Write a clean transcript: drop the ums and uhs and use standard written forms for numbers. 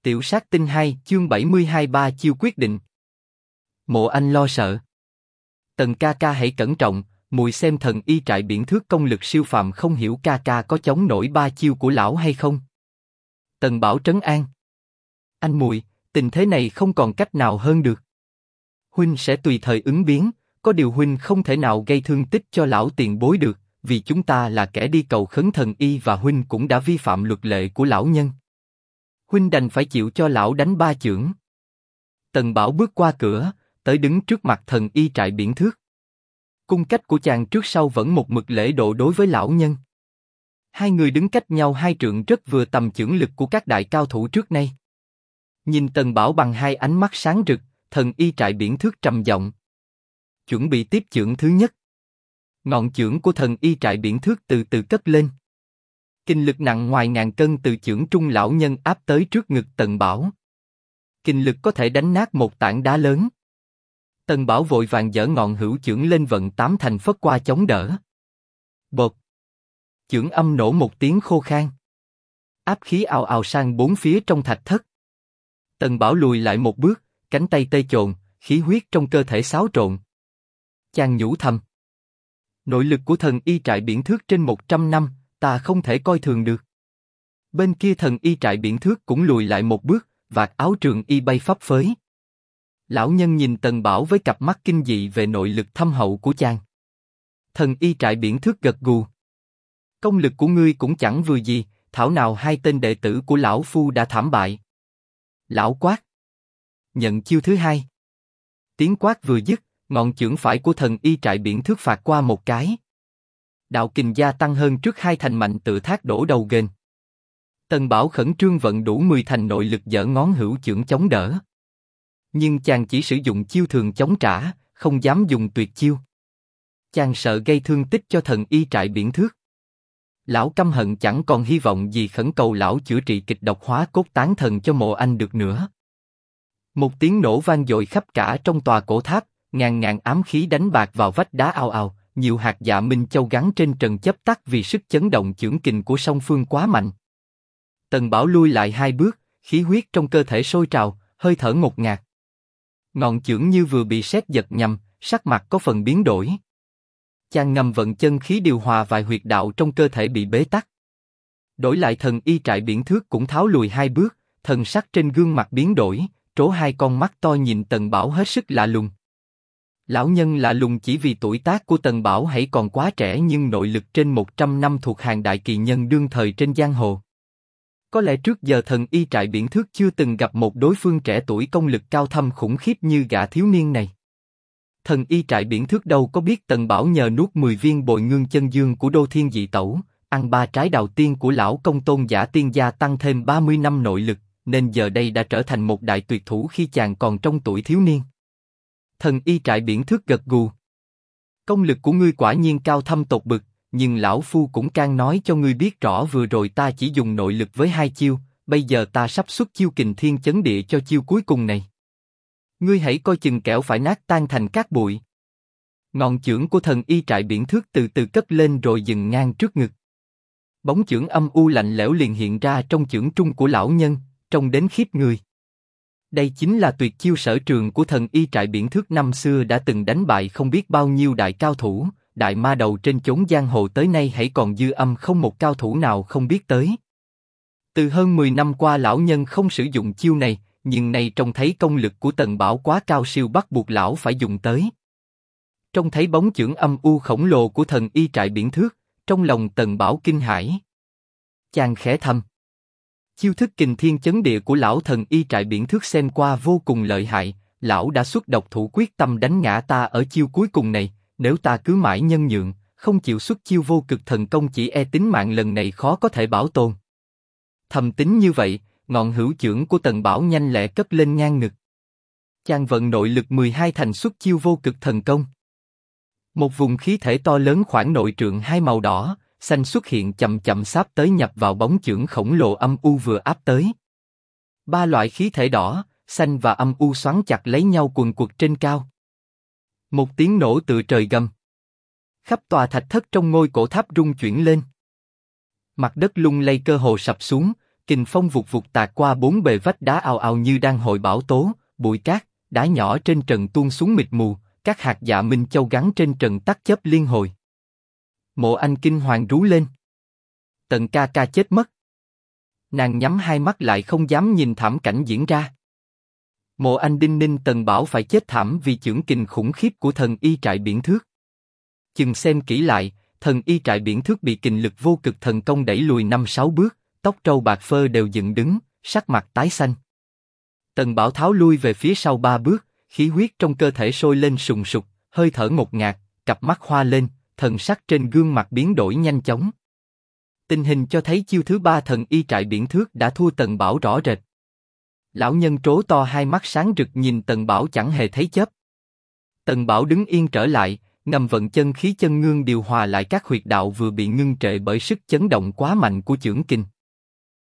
Tiểu sát tinh 2, chương 72 ba chiêu quyết định. Mộ Anh lo sợ. Tần ca ca hãy cẩn trọng, mùi xem thần y trại biển thước công lực siêu phàm, không hiểu ca ca có chống nổi ba chiêu của lão hay không. Tần Bảo trấn an. Anh mùi, tình thế này không còn cách nào hơn được. Huynh sẽ tùy thời ứng biến, có điều huynh không thể nào gây thương tích cho lão tiền bối được, vì chúng ta là kẻ đi cầu khấn thần y và huynh cũng đã vi phạm luật lệ của lão nhân. Huynh đành phải chịu cho lão đánh ba chưởng. Tần Bảo bước qua cửa, tới đứng trước mặt thần y trại biển thước. Cung cách của chàng trước sau vẫn một mực lễ độ đối với lão nhân. Hai người đứng cách nhau hai trượng rất vừa tầm chưởng lực của các đại cao thủ trước nay. Nhìn Tần Bảo bằng hai ánh mắt sáng rực, thần y trại biển thước trầm giọng. Chuẩn bị tiếp chưởng thứ nhất. Ngọn chưởng của thần y trại biển thước từ từ cất lên. Kinh lực nặng ngoài ngàn cân từ chưởng trung lão nhân áp tới trước ngực Tần Bảo. Kinh lực có thể đánh nát một tảng đá lớn. Tần Bảo vội vàng giở ngọn hữu chưởng lên vận tám thành phất qua chống đỡ. Bột. Chưởng âm nổ một tiếng khô khan. Áp khí ào ào sang bốn phía trong thạch thất. Tần Bảo lùi lại một bước, cánh tay tê chồn, khí huyết trong cơ thể xáo trộn. Chàng nhủ thầm. Nội lực của thần y trại biển thước trên 100 năm, ta không thể coi thường được. Bên kia thần y trại biển thước cũng lùi lại một bước, vạt áo trường y bay phấp phới. Lão nhân nhìn Tần Bảo với cặp mắt kinh dị về nội lực thâm hậu của chàng. Thần y trại biển thước gật gù. Công lực của ngươi cũng chẳng vừa gì, thảo nào hai tên đệ tử của lão phu đã thảm bại. Lão quát. Nhận chiêu thứ hai. Tiếng quát vừa dứt, ngọn chưởng phải của thần y trại biển thước phạt qua một cái. Đạo kình gia tăng hơn trước hai thành mạnh tự thác đổ đầu ghềnh. Tần Bảo khẩn trương vận đủ 10 thành nội lực giở ngón hữu chưởng chống đỡ. Nhưng chàng chỉ sử dụng chiêu thường chống trả, không dám dùng tuyệt chiêu. Chàng sợ gây thương tích cho thần y trại biển thước. Lão căm hận chẳng còn hy vọng gì, khẩn cầu lão chữa trị kịch độc hóa cốt tán thần cho Mộ Anh được nữa. Một tiếng nổ vang dội khắp cả trong tòa cổ tháp, ngàn ngàn ám khí đánh bạc vào vách đá ào ào, nhiều hạt dạ minh châu gắn trên trần chấp tắt vì sức chấn động chưởng kình của song phương quá mạnh. Tần Bảo lui lại hai bước, khí huyết trong cơ thể sôi trào, hơi thở ngột ngạt. Ngọn chưởng như vừa bị sét giật nhằm, sắc mặt có phần biến đổi. Chàng ngầm vận chân khí điều hòa vài huyệt đạo trong cơ thể bị bế tắc. Đổi lại thần y trại biển thước cũng tháo lùi hai bước, thần sắc trên gương mặt biến đổi, trố hai con mắt to nhìn Tần Bảo hết sức lạ lùng. Lão nhân lạ lùng chỉ vì tuổi tác của Tần Bảo hãy còn quá trẻ, nhưng nội lực trên 100 năm thuộc hàng đại kỳ nhân đương thời trên giang hồ. Có lẽ trước giờ thần y trại biển thước chưa từng gặp một đối phương trẻ tuổi công lực cao thâm khủng khiếp như gã thiếu niên này. Thần y trại biển thước đâu có biết Tần Bảo nhờ nuốt 10 viên bội ngương chân dương của Đô Thiên Dị Tẩu, ăn 3 trái đào tiên của lão công tôn giả tiên gia tăng thêm 30 năm nội lực, nên giờ đây đã trở thành một đại tuyệt thủ khi chàng còn trong tuổi thiếu niên. Thần y trại biển thước gật gù. Công lực của ngươi quả nhiên cao thâm tột bực, nhưng lão phu cũng can nói cho ngươi biết rõ, vừa rồi ta chỉ dùng nội lực với 2 chiêu, bây giờ ta sắp xuất chiêu kình thiên chấn địa cho chiêu cuối cùng này. Ngươi hãy coi chừng kẻo phải nát tan thành cát bụi. Ngọn chưởng của thần y trại biển thước từ từ cất lên rồi dừng ngang trước ngực. Bóng chưởng âm u lạnh lẽo liền hiện ra trong chưởng trung của lão nhân, trông đến khiếp người. Đây chính là tuyệt chiêu sở trường của thần y trại biển thước năm xưa đã từng đánh bại không biết bao nhiêu đại cao thủ, đại ma đầu trên chốn giang hồ, tới nay hãy còn dư âm không một cao thủ nào không biết tới. Từ hơn 10 năm qua lão nhân không sử dụng chiêu này, nhưng nay trông thấy công lực của Tần Bảo quá cao siêu bắt buộc lão phải dùng tới. Trông thấy bóng chưởng âm u khổng lồ của thần y trại biển thước, trong lòng Tần Bảo kinh hãi. Chàng khẽ thầm. Chiêu thức kình thiên chấn địa của lão thần y trại biển thước xem qua vô cùng lợi hại, lão đã xuất độc thủ quyết tâm đánh ngã ta ở chiêu cuối cùng này, nếu ta cứ mãi nhân nhượng, không chịu xuất chiêu vô cực thần công, chỉ e tính mạng lần này khó có thể bảo tồn. Thầm tính như vậy, ngọn hữu chưởng của Tần Bảo nhanh lẹ cất lên ngang ngực. Chàng vận nội lực 12 thành xuất chiêu vô cực thần công. Một vùng khí thể to lớn khoảng nội trượng hai màu đỏ, xanh xuất hiện chậm chậm sáp tới nhập vào bóng chưởng khổng lồ âm u vừa áp tới. 3 loại khí thể đỏ, xanh và âm u xoắn chặt lấy nhau quần quật trên cao. Một tiếng nổ từ trời gầm. Khắp tòa thạch thất trong ngôi cổ tháp rung chuyển lên. Mặt đất lung lay cơ hồ sập xuống, kình phong vụt vụt tạt qua bốn bề vách đá ào ào như đang hội bão tố, bụi cát, đá nhỏ trên trần tuôn xuống mịt mù, các hạt dạ minh châu gắn trên trần tắc chớp liên hồi. Mộ Anh kinh hoàng rú lên. Tần ca ca chết mất. Nàng nhắm hai mắt lại không dám nhìn thảm cảnh diễn ra. Mộ Anh đinh ninh Tần Bảo phải chết thảm vì chưởng kình khủng khiếp của thần y trại biển thước. Chừng xem kỹ lại, thần y trại biển thước bị kình lực vô cực thần công đẩy lùi 5-6 bước, tóc trâu bạc phơ đều dựng đứng, sắc mặt tái xanh. Tần Bảo tháo lui về phía sau 3 bước, khí huyết trong cơ thể sôi lên sùng sục, hơi thở ngột ngạt, cặp mắt hoa lên, thần sắc trên gương mặt biến đổi nhanh chóng. Tình hình cho thấy chiêu thứ 3 thần y trại biển thước đã thua Tần Bảo rõ rệt. Lão nhân trố to hai mắt sáng rực nhìn Tần Bảo chẳng hề thấy chớp. Tần Bảo đứng yên trở lại, ngầm vận chân khí chân ngương điều hòa lại các huyệt đạo vừa bị ngưng trệ bởi sức chấn động quá mạnh của chưởng kình.